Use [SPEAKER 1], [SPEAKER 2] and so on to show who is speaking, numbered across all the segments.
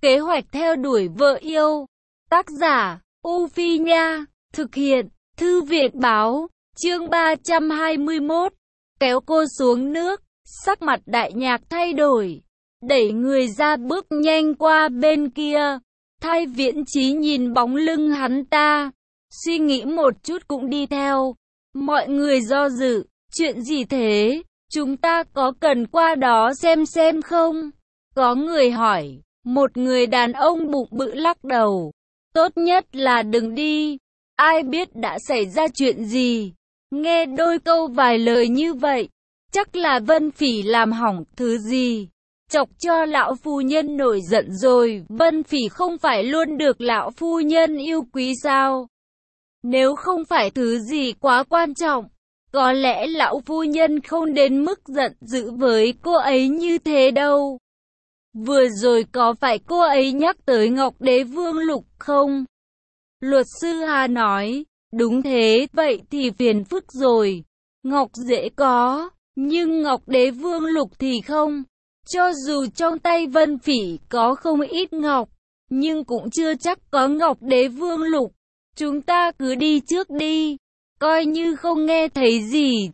[SPEAKER 1] Kế hoạch theo đuổi vợ yêu. Tác giả, U Phi Nha. Thực hiện, Thư viện Báo. Chương 321. Kéo cô xuống nước. Sắc mặt Đại Nhạc thay đổi, đẩy người ra bước nhanh qua bên kia. Thái Viễn Chí nhìn bóng lưng hắn ta, suy nghĩ một chút cũng đi theo. Mọi người do dự, chuyện gì thế? Chúng ta có cần qua đó xem không? Có người hỏi. Một người đàn ông bụng bự lắc đầu. Tốt nhất là đừng đi. Ai biết đã xảy ra chuyện gì? Nghe đôi câu vài lời như vậy, chắc là Vân Phỉ làm hỏng thứ gì, chọc cho lão phu nhân nổi giận rồi. Vân Phỉ không phải luôn được lão phu nhân yêu quý sao? Nếu không phải thứ gì quá quan trọng, có lẽ lão phu nhân không đến mức giận dữ với cô ấy như thế đâu. Vừa rồi có phải cô ấy nhắc tới Ngọc Đế Vương Lục không? Luật sư Hà nói, đúng thế, vậy thì phiền phức rồi. Ngọc dễ có, nhưng Ngọc Đế Vương Lục thì không. Cho dù trong tay Vân Phỉ có không ít ngọc, nhưng cũng chưa chắc có Ngọc Đế Vương Lục. Chúng ta cứ đi trước đi, coi như không nghe thấy gì.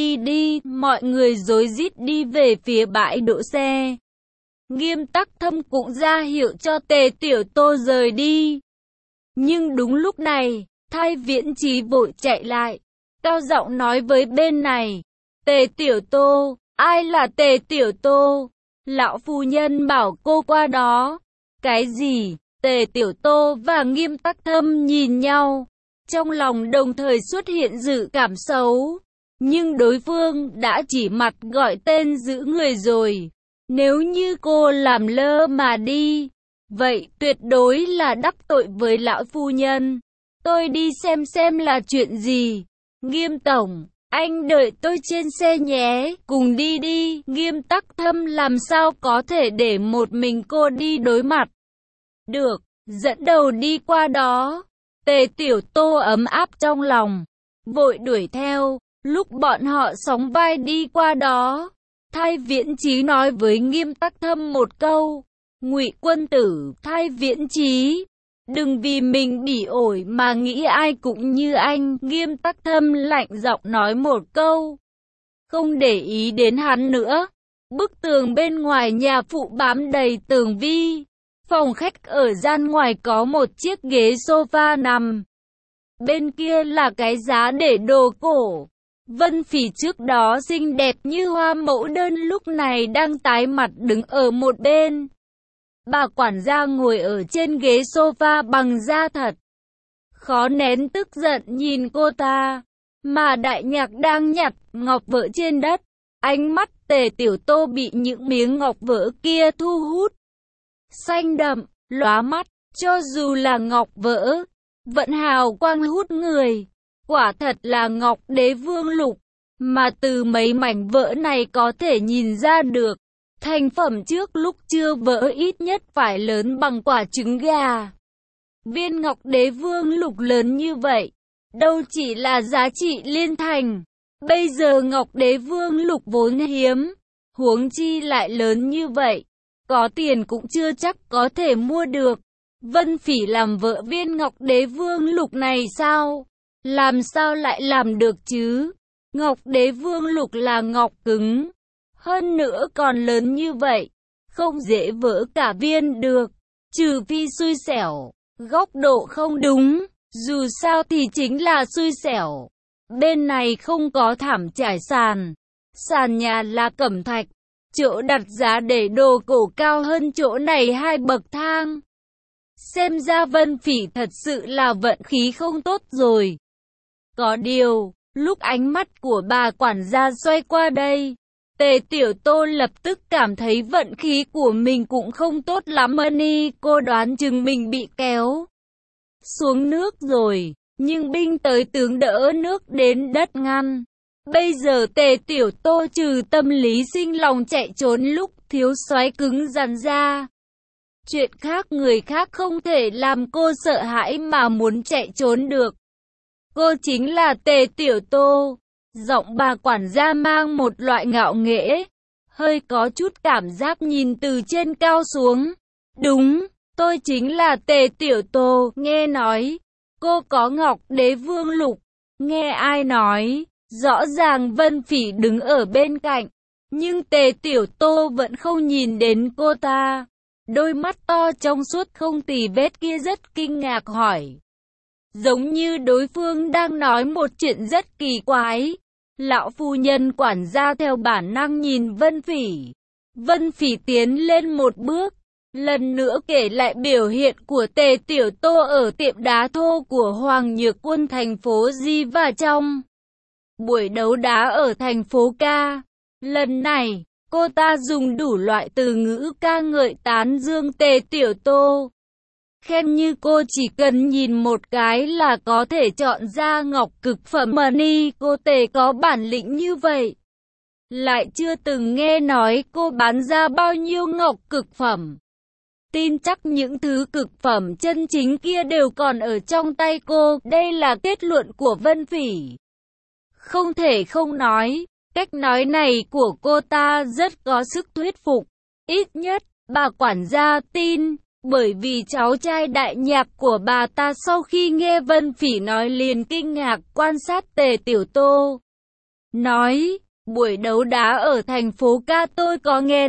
[SPEAKER 1] Đi. Mọi người rối rít đi về phía bãi đỗ xe. Nghiêm Tắc Thâm cũng ra hiệu cho Tề Tiểu Tô rời đi. Nhưng đúng lúc này, Thái Viễn Chí vội chạy lại, cao giọng nói với bên này. Tề Tiểu Tô, ai là Tề Tiểu Tô? Lão phu nhân bảo cô qua đó. Cái gì? Tề Tiểu Tô và Nghiêm Tắc Thâm nhìn nhau, trong lòng đồng thời xuất hiện dự cảm xấu. Nhưng đối phương đã chỉ mặt gọi tên giữ người rồi. Nếu như cô làm lơ mà đi, vậy tuyệt đối là đắc tội với lão phu nhân. Tôi đi xem là chuyện gì. Nghiêm tổng, anh đợi tôi trên xe nhé. Cùng đi. Nghiêm Tắc Thâm làm sao có thể để một mình cô đi đối mặt được, dẫn đầu đi qua đó. Tề Tiểu Tô ấm áp trong lòng, vội đuổi theo. Lúc bọn họ sóng vai đi qua đó, Thái Viễn Chí nói với Nghiêm Tắc Thâm một câu. Ngụy quân tử. Thái Viễn Chí, đừng vì mình bỉ ổi mà nghĩ ai cũng như anh. Nghiêm Tắc Thâm lạnh giọng nói một câu, không để ý đến hắn nữa. Bức tường bên ngoài nhà phụ bám đầy tường vi. Phòng khách ở gian ngoài có một chiếc ghế sofa nằm, bên kia là cái giá để đồ cổ. Vân Phỉ trước đó xinh đẹp như hoa mẫu đơn lúc này đang tái mặt đứng ở một bên. Bà quản gia ngồi ở trên ghế sofa bằng da thật, khó nén tức giận nhìn cô ta. Mà Đại Nhạc đang nhặt ngọc vỡ trên đất. Ánh mắt Tề Tiểu Tô bị những miếng ngọc vỡ kia thu hút. Xanh đậm, lóa mắt, cho dù là ngọc vỡ, vẫn hào quang hút người. Quả thật là Ngọc Đế Vương Lục, mà từ mấy mảnh vỡ này có thể nhìn ra được, thành phẩm trước lúc chưa vỡ ít nhất phải lớn bằng quả trứng gà. Viên Ngọc Đế Vương Lục lớn như vậy, đâu chỉ là giá trị liên thành. Bây giờ Ngọc Đế Vương Lục vốn hiếm, huống chi lại lớn như vậy, có tiền cũng chưa chắc có thể mua được. Vân Phỉ làm vợ viên Ngọc Đế Vương Lục này sao? Làm sao lại làm được chứ? Ngọc Đế Vương Lục là ngọc cứng, hơn nữa còn lớn như vậy, không dễ vỡ cả viên được, trừ phi xui xẻo. Góc độ không đúng, dù sao thì chính là xui xẻo. Bên này không có thảm trải sàn, sàn nhà là cẩm thạch, chỗ đặt giá để đồ cổ cao hơn chỗ này 2 bậc thang. Xem ra Vân Phỉ thật sự là vận khí không tốt rồi. Có điều, lúc ánh mắt của bà quản gia xoay qua đây, Tề Tiểu Tô lập tức cảm thấy vận khí của mình cũng không tốt lắm. Cô đoán chừng mình bị kéo xuống nước rồi, nhưng binh tới tướng đỡ nước đến đất ngăn. Bây giờ Tề Tiểu Tô trừ tâm lý sinh lòng chạy trốn lúc thiếu soái cứng rắn ra, chuyện khác người khác không thể làm cô sợ hãi mà muốn chạy trốn được. Cô chính là Tề Tiểu Tô. Giọng bà quản gia mang một loại ngạo nghễ, hơi có chút cảm giác nhìn từ trên cao xuống. Đúng, tôi chính là Tề Tiểu Tô, nghe nói, cô có Ngọc Đế Vương Lục, nghe ai nói, rõ ràng Vân Phỉ đứng ở bên cạnh, nhưng Tề Tiểu Tô vẫn không nhìn đến cô ta. Đôi mắt to trong suốt không tì vết kia rất kinh ngạc hỏi. Giống như đối phương đang nói một chuyện rất kỳ quái. Lão phu nhân quản gia theo bản năng nhìn Vân Phỉ. Vân Phỉ tiến lên một bước, lần nữa kể lại biểu hiện của Tề Tiểu Tô ở tiệm đá thô của Hoàng Nhược Quân thành phố Di và trong buổi đấu đá ở thành phố Ca. Lần này, cô ta dùng đủ loại từ ngữ ca ngợi tán dương Tề Tiểu Tô. Khen như cô chỉ cần nhìn một cái là có thể chọn ra ngọc cực phẩm mà ni cô Tề có bản lĩnh như vậy. Lại chưa từng nghe nói cô bán ra bao nhiêu ngọc cực phẩm. Tin chắc những thứ cực phẩm chân chính kia đều còn ở trong tay cô. Đây là kết luận của Vân Phỉ. Không thể không nói, cách nói này của cô ta rất có sức thuyết phục. Ít nhất, bà quản gia tin, bởi vì cháu trai đại nhạc của bà ta sau khi nghe Vân Phỉ nói liền kinh ngạc quan sát Tề Tiểu Tô. Nói, buổi đấu đá ở thành phố Ca tôi có nghe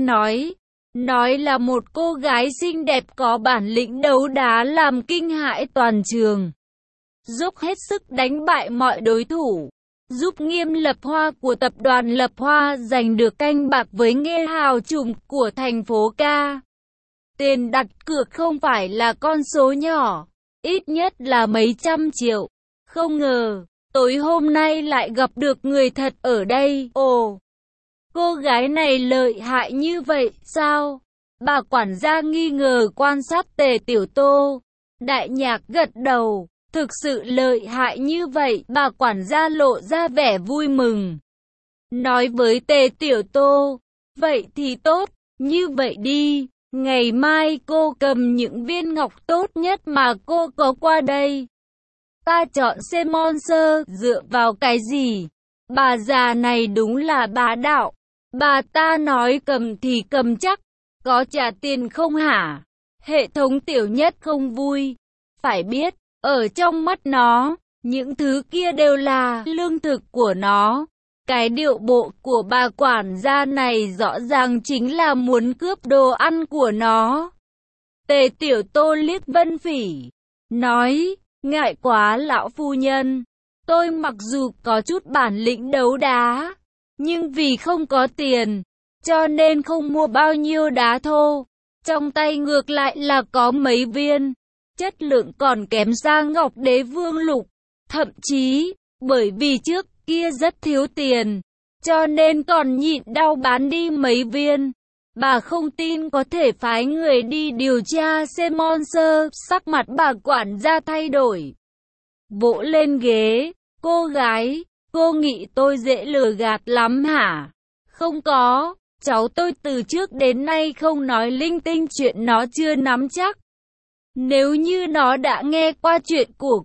[SPEAKER 1] nói là một cô gái xinh đẹp có bản lĩnh đấu đá làm kinh hãi toàn trường. Dốc hết sức đánh bại mọi đối thủ. Giúp Nghiêm Lập Hoa của tập đoàn Lập Hoa giành được canh bạc với nghe hào trùm của thành phố Ca. Tiền đặt cược không phải là con số nhỏ, ít nhất là mấy trăm triệu. Không ngờ, tối hôm nay lại gặp được người thật ở đây. Ồ, cô gái này lợi hại như vậy sao? Bà quản gia nghi ngờ quan sát Tề Tiểu Tô. Đại nhạc gật đầu. Thực sự lợi hại như vậy, bà quản gia lộ ra vẻ vui mừng. Nói với Tề Tiểu Tô, vậy thì tốt, như vậy đi, ngày mai cô cầm những viên ngọc tốt nhất mà cô có qua đây. Ta chọn sponsor, dựa vào cái gì? Bà già này đúng là bá đạo. Bà ta nói cầm thì cầm chắc, có trả tiền không hả? Hệ thống tiểu nhất không vui. Phải biết, ở trong mắt nó, những thứ kia đều là lương thực của nó. Cái điệu bộ của bà quản gia này rõ ràng chính là muốn cướp đồ ăn của nó. Tề Tiểu Tô liếc Vân Phỉ, nói, ngại quá lão phu nhân. Tôi mặc dù có chút bản lĩnh đấu đá, nhưng vì không có tiền, cho nên không mua bao nhiêu đá thô. Trong tay ngược lại là có mấy viên. Chất lượng còn kém xa Ngọc Đế Vương Lục. Thậm chí, bởi vì trước kia rất thiếu tiền, cho nên còn nhịn đau bán đi mấy viên. Bà không tin có thể phái người đi điều tra sponsor. Sắc mặt bà quản gia thay đổi. Vỗ lên ghế. Cô gái, cô nghĩ tôi dễ lừa gạt lắm hả? Không có, cháu tôi từ trước đến nay không nói linh tinh chuyện nó chưa nắm chắc. Nếu như nó đã nghe qua chuyện của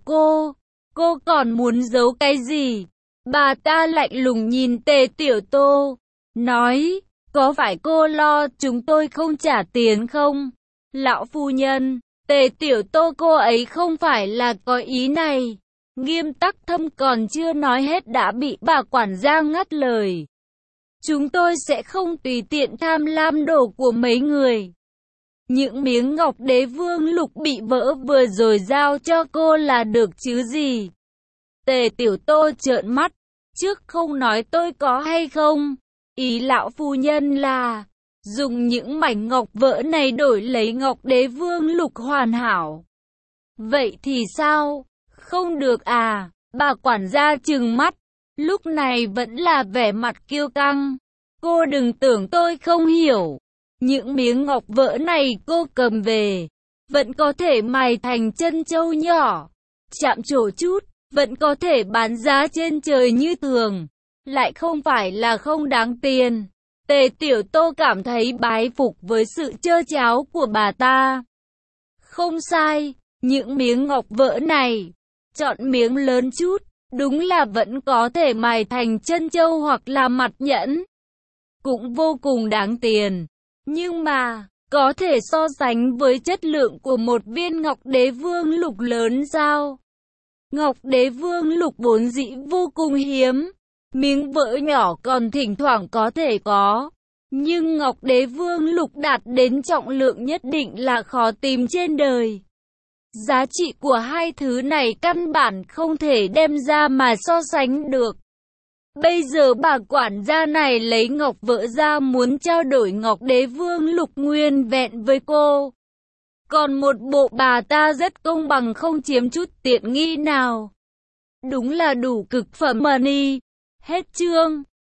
[SPEAKER 1] cô còn muốn giấu cái gì? Bà ta lạnh lùng nhìn Tề Tiểu Tô, nói, có phải cô lo chúng tôi không trả tiền không? Lão phu nhân, Tề Tiểu Tô cô ấy không phải là có ý này. Nghiêm Tắc Thâm còn chưa nói hết đã bị bà quản gia ngắt lời. Chúng tôi sẽ không tùy tiện tham lam đồ của mấy người. Những miếng ngọc Đế Vương Lục bị vỡ vừa rồi giao cho cô là được chứ gì? Tề Tiểu Tô trợn mắt, trước không nói tôi có hay không. Ý lão phu nhân là dùng những mảnh ngọc vỡ này đổi lấy ngọc Đế Vương Lục hoàn hảo. Vậy thì sao? Không được à? Bà quản gia trừng mắt, lúc này vẫn là vẻ mặt kiêu căng. Cô đừng tưởng tôi không hiểu. Những miếng ngọc vỡ này cô cầm về, vẫn có thể mài thành chân châu nhỏ, chạm trổ chút, vẫn có thể bán giá trên trời như thường, lại không phải là không đáng tiền. Tề Tiểu Tô cảm thấy bái phục với sự trơ tráo của bà ta. Không sai, những miếng ngọc vỡ này, chọn miếng lớn chút, đúng là vẫn có thể mài thành chân châu hoặc là mặt nhẫn. Cũng vô cùng đáng tiền. Nhưng mà, có thể so sánh với chất lượng của một viên ngọc đế vương lục lớn sao? Ngọc đế vương lục vốn dĩ vô cùng hiếm, miếng vỡ nhỏ còn thỉnh thoảng có thể có. Nhưng ngọc đế vương lục đạt đến trọng lượng nhất định là khó tìm trên đời. Giá trị của hai thứ này căn bản không thể đem ra mà so sánh được. Bây giờ bà quản gia này lấy ngọc vỡ ra muốn trao đổi ngọc đế vương lục nguyên vẹn với cô. Còn một bộ bà ta rất công bằng không chiếm chút tiện nghi nào. Đúng là đủ cực phẩm money. Hết chương.